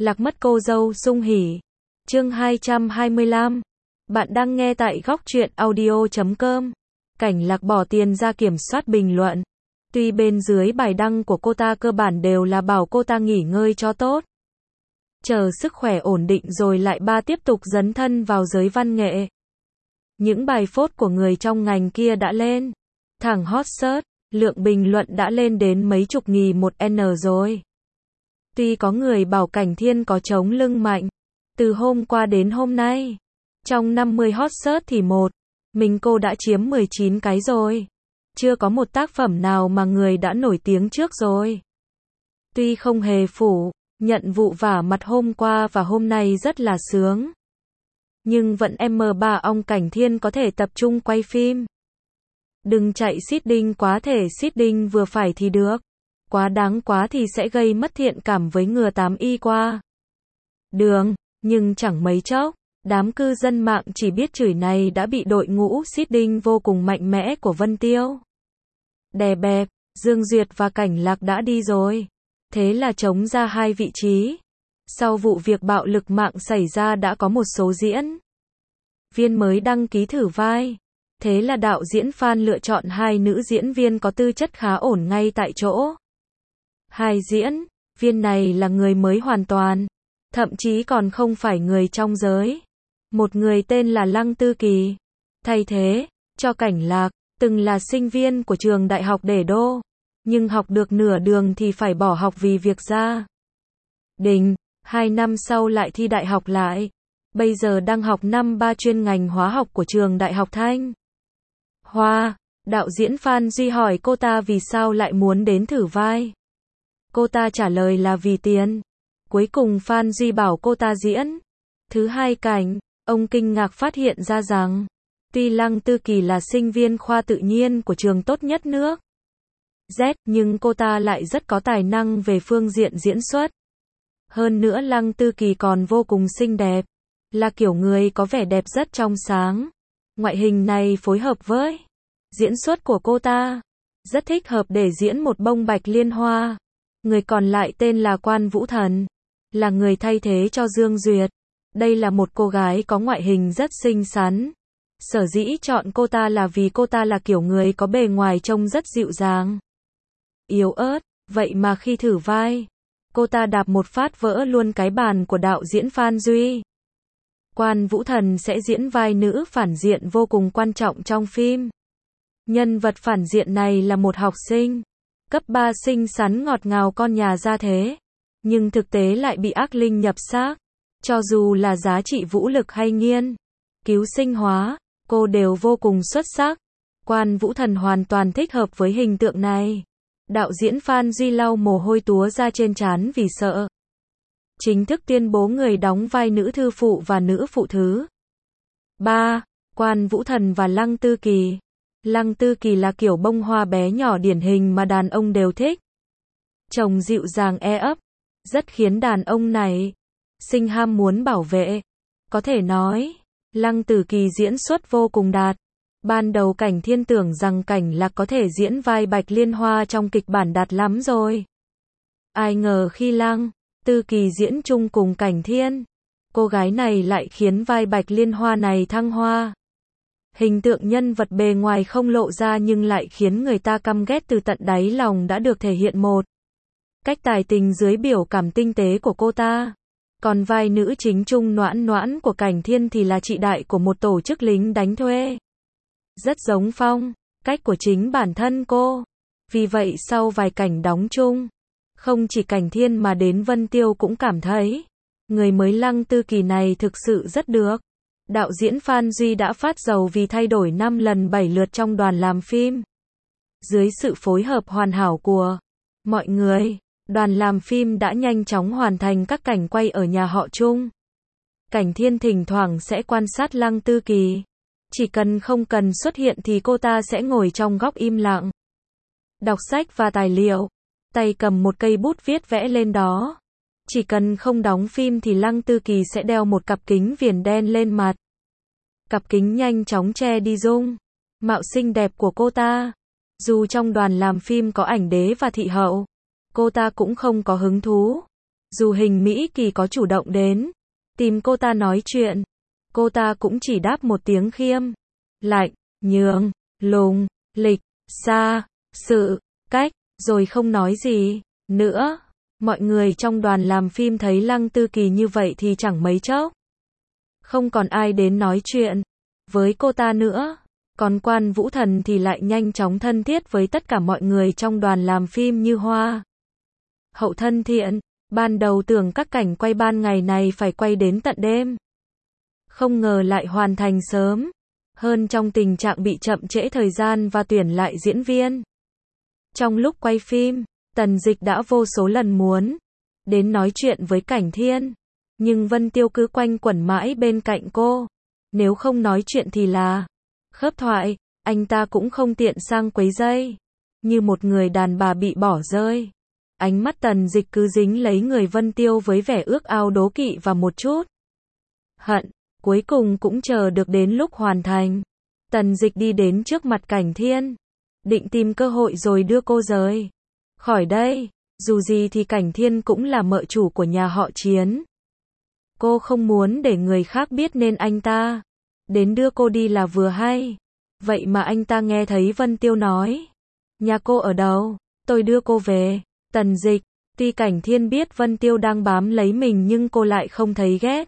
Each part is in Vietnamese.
Lạc mất cô dâu sung hỉ. Chương 225. Bạn đang nghe tại góc truyện audio.com. Cảnh Lạc bỏ tiền ra kiểm soát bình luận. Tuy bên dưới bài đăng của cô ta cơ bản đều là bảo cô ta nghỉ ngơi cho tốt, chờ sức khỏe ổn định rồi lại tiếp tục dấn thân vào giới văn nghệ. Những bài phốt của người trong ngành kia đã lên thẳng hot search, lượng bình luận đã lên đến mấy chục nghìn một N rồi. Tuy có người bảo Cảnh Thiên có chống lưng mạnh, từ hôm qua đến hôm nay, trong 50 hot search thì mình cô đã chiếm 19 cái rồi. Chưa có một tác phẩm nào mà người đã nổi tiếng trước rồi. Tuy không hề phủ nhận vụ vả mặt hôm qua và hôm nay rất là sướng, nhưng vẫn M3 ông Cảnh Thiên có thể tập trung quay phim. Đừng chạy seeding quá, thể seeding vừa phải thì được. Quá đáng quá thì sẽ gây mất thiện cảm với ngừa 8Y qua đường. Nhưng chẳng mấy chốc, đám cư dân mạng chỉ biết chửi này đã bị đội ngũ seeding vô cùng mạnh mẽ của Vân Tiêu đè bẹp. Dương Duyệt và Cảnh Lạc đã đi rồi, thế là trống ra 2 vị trí. Sau vụ việc bạo lực mạng xảy ra đã có một số diễn viên mới đăng ký thử vai. Thế là đạo diễn Phan lựa chọn 2 nữ diễn viên có tư chất khá ổn ngay tại chỗ. 2 diễn viên này là người mới hoàn toàn, thậm chí còn không phải người trong giới. Một người tên là Lăng Tư Kỳ, thay thế cho Cảnh Lạc, từng là sinh viên của trường đại học Đế Đô, nhưng học được nửa đường thì phải bỏ học vì việc gia đình. 2 năm sau lại thi đại học lại. Bây giờ đang học năm 3 chuyên ngành hóa học của trường đại học Thanh Hoa. Đạo diễn Phan Duy hỏi cô ta vì sao lại muốn đến thử vai. Cô ta trả lời là vì tiền. Cuối cùng Phan Duy bảo cô ta diễn thứ 2 cảnh. Ông kinh ngạc phát hiện ra rằng, tuy Lăng Tư Kỳ là sinh viên khoa tự nhiên của trường tốt nhất nước Z, nhưng cô ta lại rất có tài năng về phương diện diễn xuất. Hơn nữa Lăng Tư Kỳ còn vô cùng xinh đẹp, là kiểu người có vẻ đẹp rất trong sáng. Ngoại hình này phối hợp với diễn xuất của cô ta, rất thích hợp để diễn một bông bạch liên hoa. Người còn lại tên là Quan Vũ Thần, là người thay thế cho Dương Duyệt. Đây là một cô gái có ngoại hình rất xinh xắn. Sở dĩ chọn cô ta là vì cô ta là kiểu người có bề ngoài trông rất dịu dàng, yếu ớt. Vậy mà khi thử vai, cô ta đạp một phát vỡ luôn cái bàn của đạo diễn Phan Duy. Quan Vũ Thần sẽ diễn vai nữ phản diện vô cùng quan trọng trong phim. Nhân vật phản diện này là một học sinh cấp 3 xinh xắn ngọt ngào con nhà gia thế, nhưng thực tế lại bị ác linh nhập xác. Cho dù là giá trị vũ lực hay nghiên cứu sinh hóa, cô đều vô cùng xuất sắc. Quan Vũ Thần hoàn toàn thích hợp với hình tượng này. Đạo diễn Phan Duy lau mồ hôi túa ra trên trán vì sợ chính thức tuyên bố người đóng vai nữ thư phụ và nữ phụ thứ 3, Quan Vũ Thần và Lăng Tư Kỳ. Lăng Tư Kỳ là kiểu bông hoa bé nhỏ điển hình mà đàn ông đều thích. Chồng dịu dàng ấp, rất khiến đàn ông này sinh ham muốn bảo vệ. Có thể nói, Lăng Tư Kỳ diễn xuất vô cùng đạt. Ban đầu Cảnh Thiên tưởng rằng Cảnh Lạc có thể diễn vai Bạch Liên Hoa trong kịch bản đạt lắm rồi. Ai ngờ khi Lăng Tư Kỳ diễn chung cùng Cảnh Thiên, cô gái này lại khiến vai Bạch Liên Hoa này thăng hoa. Hình tượng nhân vật bề ngoài không lộ ra nhưng lại khiến người ta căm ghét từ tận đáy lòng đã được thể hiện một cách tài tình dưới biểu cảm tinh tế của cô ta. Còn vai nữ chính Trung Noãn Noãn của Cảnh Thiên thì là chị đại của một tổ chức lính đánh thuê. Rất giống phong cách của chính bản thân cô. Vì vậy sau vài cảnh đóng chung, không chỉ Cảnh Thiên mà đến Vân Tiêu cũng cảm thấy người mới Lăng Tư Kỳ này thực sự rất được. Đạo diễn Phan Duy đã phát dầu vì thay đổi 5 lần 7 lượt trong đoàn làm phim. Dưới sự phối hợp hoàn hảo của mọi người, đoàn làm phim đã nhanh chóng hoàn thành các cảnh quay ở nhà họ Trung. Cảnh Thiên thỉnh thoảng sẽ quan sát Lăng Tư Kỳ. Chỉ cần không cần xuất hiện thì cô ta sẽ ngồi trong góc im lặng, đọc sách và tài liệu, tay cầm một cây bút viết vẽ lên đó. Chỉ cần không đóng phim thì Lăng Tư Kỳ sẽ đeo một cặp kính viền đen lên mặt. Cặp kính nhanh chóng che đi dung mạo xinh đẹp của cô ta. Dù trong đoàn làm phim có ảnh đế và thị hậu, cô ta cũng không có hứng thú. Dù Hình Mỹ Kỳ có chủ động đến tìm cô ta nói chuyện, cô ta cũng chỉ đáp một tiếng khiêm, lạnh, nhường, lùng, lịch, xa, sự, cách, rồi không nói gì nữa. Mọi người trong đoàn làm phim thấy Lăng Tư Kỳ như vậy thì chẳng mấy chốc không còn ai đến nói chuyện với cô ta nữa. Còn Quan Vũ Thần thì lại nhanh chóng thân thiết với tất cả mọi người trong đoàn làm phim như hoa hậu thân thiện. Ban đầu tưởng các cảnh quay ban ngày này phải quay đến tận đêm, không ngờ lại hoàn thành sớm hơn trong tình trạng bị chậm trễ thời gian và tuyển lại diễn viên. Trong lúc quay phim, Tần Dịch đã vô số lần muốn đến nói chuyện với Cảnh Thiên, nhưng Vân Tiêu cứ quanh quẩn mãi bên cạnh cô. Nếu không nói chuyện thì là khớp thoại, anh ta cũng không tiện sang quấy rầy. Như một người đàn bà bị bỏ rơi. Ánh mắt Tần Dịch cứ dính lấy người Vân Tiêu với vẻ ước ao đố kỵ và một chút hận. Cuối cùng cũng chờ được đến lúc hoàn thành. Tần Dịch đi đến trước mặt Cảnh Thiên, định tìm cơ hội rồi đưa cô rời khỏi đây. Dù gì thì Cảnh Thiên cũng là mợ chủ của nhà họ Chiến. Cô không muốn để người khác biết nên anh ta đến đưa cô đi là vừa hay. Vậy mà anh ta nghe thấy Vân Tiêu nói, nhà cô ở đâu, tôi đưa cô về. Tần Dịch, tuy Cảnh Thiên biết Vân Tiêu đang bám lấy mình nhưng cô lại không thấy ghét.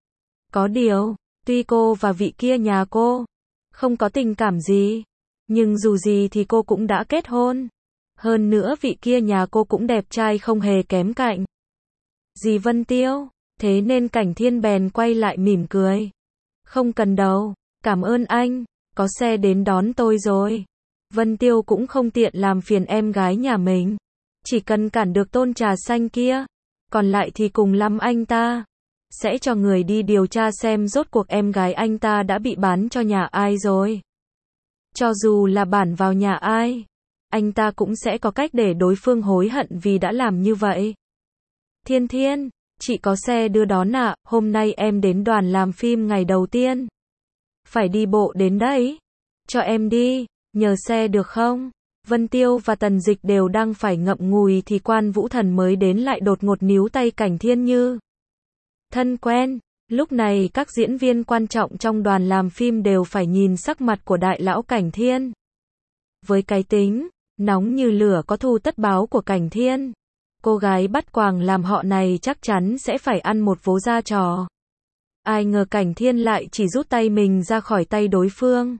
Có điều, tuy cô và vị kia nhà cô không có tình cảm gì, nhưng dù gì thì cô cũng đã kết hôn. Hơn nữa vị kia nhà cô cũng đẹp trai không hề kém cạnh gì Vân Tiêu. Thế nên Cảnh Thiên bèn quay lại mỉm cười. Không cần đâu, cảm ơn anh, có xe đến đón tôi rồi. Vân Tiêu cũng không tiện làm phiền em gái nhà mình. Chỉ cần cản được tôn trà xanh kia, còn lại thì cùng lắm anh ta sẽ cho người đi điều tra xem rốt cuộc em gái anh ta đã bị bán cho nhà ai rồi. Cho dù là bản vào nhà ai, anh ta cũng sẽ có cách để đối phương hối hận vì đã làm như vậy. Thiên Thiên, chị có xe đưa đón ạ, hôm nay em đến đoàn làm phim ngày đầu tiên. Phải đi bộ đến đấy. Cho em đi, nhờ xe được không? Vân Tiêu và Tần Dịch đều đang phải ngậm ngùi thì Quan Vũ Thần mới đến lại đột ngột níu tay Cảnh Thiên như thân quen. Lúc này các diễn viên quan trọng trong đoàn làm phim đều phải nhìn sắc mặt của đại lão Cảnh Thiên. Với cái tính nóng như lửa có thù tất báo của Cảnh Thiên, cô gái bắt quàng làm họ này chắc chắn sẽ phải ăn một vố da trò. Ai ngờ Cảnh Thiên lại chỉ rút tay mình ra khỏi tay đối phương.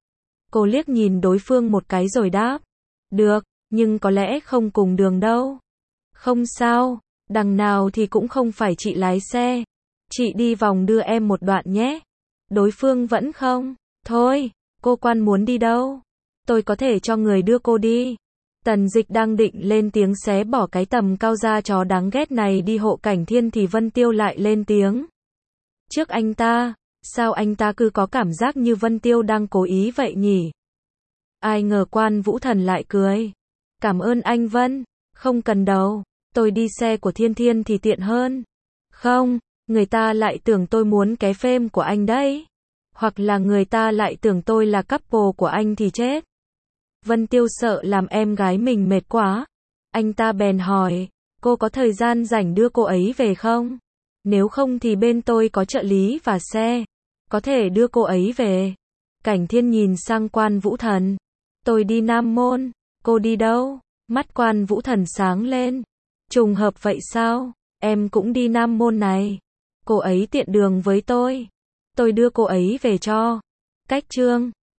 Cô liếc nhìn đối phương một cái rồi đáp, được, nhưng có lẽ không cùng đường đâu. Không sao, đằng nào thì cũng không phải chị lái xe. Chị đi vòng đưa em một đoạn nhé. Đối phương vẫn không. Thôi, cô Quan muốn đi đâu? Tôi có thể cho người đưa cô đi. Tần Dịch đang định lên tiếng xé bỏ cái tầm cao da chó đáng ghét này đi hộ Cảnh Thiên thì Vân Tiêu lại lên tiếng. Trước anh ta, sao anh ta cứ có cảm giác như Vân Tiêu đang cố ý vậy nhỉ? Ai ngờ Quan Vũ Thần lại cười. Cảm ơn anh Vân, không cần đâu, tôi đi xe của Thiên Thiên thì tiện hơn. Không, người ta lại tưởng tôi muốn ké phêm của anh đấy. Hoặc là người ta lại tưởng tôi là couple của anh thì chết. Vân Tiêu sợ làm em gái mình mệt quá. Anh ta bèn hỏi, cô có thời gian rảnh đưa cô ấy về không? Nếu không thì bên tôi có trợ lý và xe, có thể đưa cô ấy về. Cảnh Thiên nhìn sang Quan Vũ Thần. Tôi đi Nam Môn, cô đi đâu? Mắt Quan Vũ Thần sáng lên. Trùng hợp vậy sao? Em cũng đi Nam Môn này. Cô ấy tiện đường với tôi đưa cô ấy về cho. Cách chương